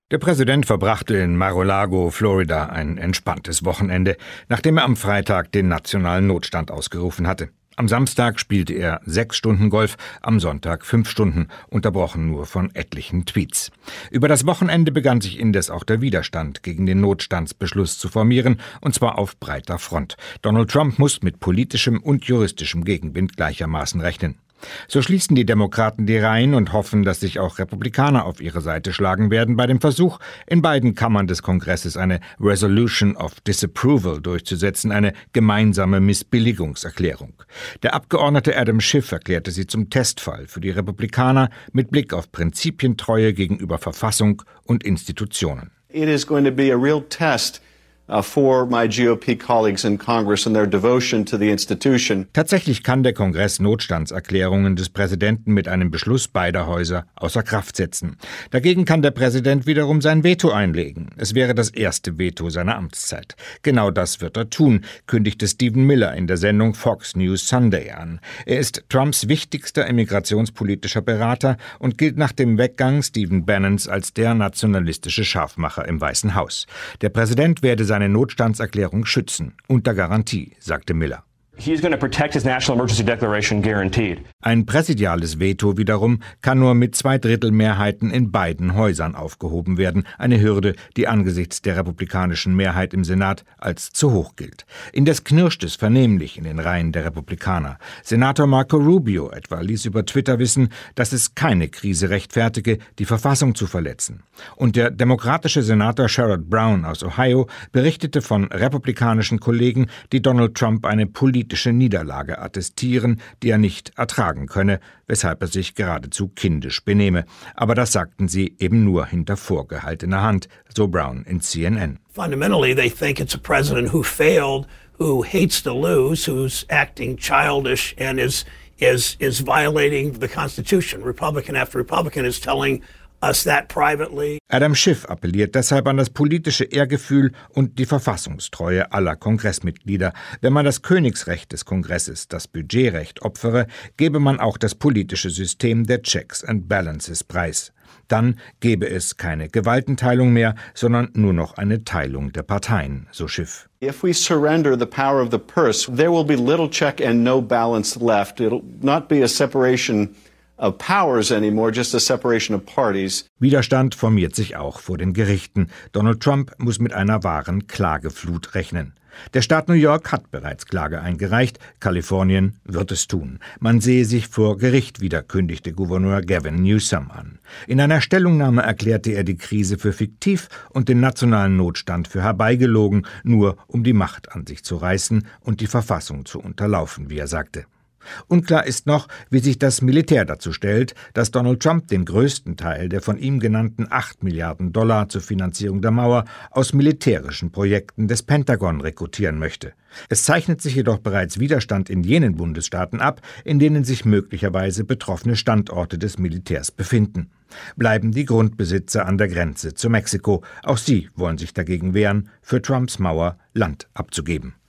Der Präsident verbrachte in Mar-a-Lago, Florida, ein entspanntes Wochenende, nachdem er am Freitag den nationalen Notstand ausgerufen hatte. Am Samstag spielte er 6 Stunden Golf, am Sonntag 5 Stunden, unterbrochen nur von etlichen Tweets. Über das Wochenende begann sich indes auch der Widerstand gegen den Notstandsbeschluss zu formieren, und zwar auf breiter Front. Donald Trump muss mit politischem und juristischem Gegenwind gleichermaßen rechnen. So schließen die Demokraten die Reihen und hoffen, dass sich auch Republikaner auf ihre Seite schlagen werden bei dem Versuch, in beiden Kammern des Kongresses eine Resolution of Disapproval durchzusetzen, eine gemeinsame Missbilligungserklärung. Der Abgeordnete Adam Schiff erklärte sie zum Testfall für die Republikaner mit Blick auf Prinzipientreue gegenüber Verfassung und Institutionen. It is going to be a real test for my GOP colleagues in Congress and their devotion to the institution. Tatsächlich kann der Kongress Notstandserklärungen des Präsidenten mit einem Beschluss beider Häuser außer Kraft setzen. Dagegen kann der Präsident wiederum sein Veto einlegen. Es wäre das erste Veto seiner Amtszeit. Genau das wird er tun, kündigte Stephen Miller in der Sendung Fox News Sunday an. Er ist Trumps wichtigster immigrationspolitischer Berater und gilt nach dem Weggang Stephen Bannons als der nationalistische Scharfmacher im Weißen Haus. Der Präsident werde seine Notstandserklärung schützen, unter Garantie, sagte Miller. He's going to protect his national emergency declaration guaranteed. Ein präsidiales Veto wiederum kann nur mit 2/3 in beiden Häusern aufgehoben werden. Eine Hürde, die angesichts der republikanischen Mehrheit im Senat als zu hoch gilt. Indes knirscht es vernehmlich in den Reihen der Republikaner. Senator Marco Rubio etwa ließ über Twitter wissen, dass es keine Krise rechtfertige, die Verfassung zu verletzen. Und der demokratische Senator Sherrod Brown aus Ohio berichtete von republikanischen Kollegen, die Donald Trump eine politische Niederlage attestieren, die er nicht ertragen könne, weshalb er sich geradezu kindisch benehme. Aber das sagten sie eben nur hinter vorgehaltener Hand, so Brown in CNN. Fundamentally, they think it's a president who failed, who hates to lose, who's acting childish and is violating the Constitution. Republican after Republican is telling us that privately. Adam Schiff appelliert deshalb an das politische Ehrgefühl und die Verfassungstreue aller Kongressmitglieder. Wenn man das Königsrecht des Kongresses, das Budgetrecht, opfere, gebe man auch das politische System der Checks and Balances preis. Dann gäbe es keine Gewaltenteilung mehr, sondern nur noch eine Teilung der Parteien, so Schiff. If we surrender the power of the purse, there will be little check and no balance left. It'll not be a separation of powers anymore, just a separation of parties. Widerstand formiert sich auch vor den Gerichten. Donald Trump muss mit einer wahren Klageflut rechnen. Der Staat New York hat bereits Klage eingereicht, Kalifornien wird es tun. Man sehe sich vor Gericht wieder, kündigte Gouverneur Gavin Newsom an. In einer Stellungnahme erklärte er die Krise für fiktiv und den nationalen Notstand für herbeigelogen, nur um die Macht an sich zu reißen und die Verfassung zu unterlaufen, wie er sagte. Unklar ist noch, wie sich das Militär dazu stellt, dass Donald Trump den größten Teil der von ihm genannten $8 Milliarden zur Finanzierung der Mauer aus militärischen Projekten des Pentagon rekrutieren möchte. Es zeichnet sich jedoch bereits Widerstand in jenen Bundesstaaten ab, in denen sich möglicherweise betroffene Standorte des Militärs befinden. Bleiben die Grundbesitzer an der Grenze zu Mexiko. Auch sie wollen sich dagegen wehren, für Trumps Mauer Land abzugeben.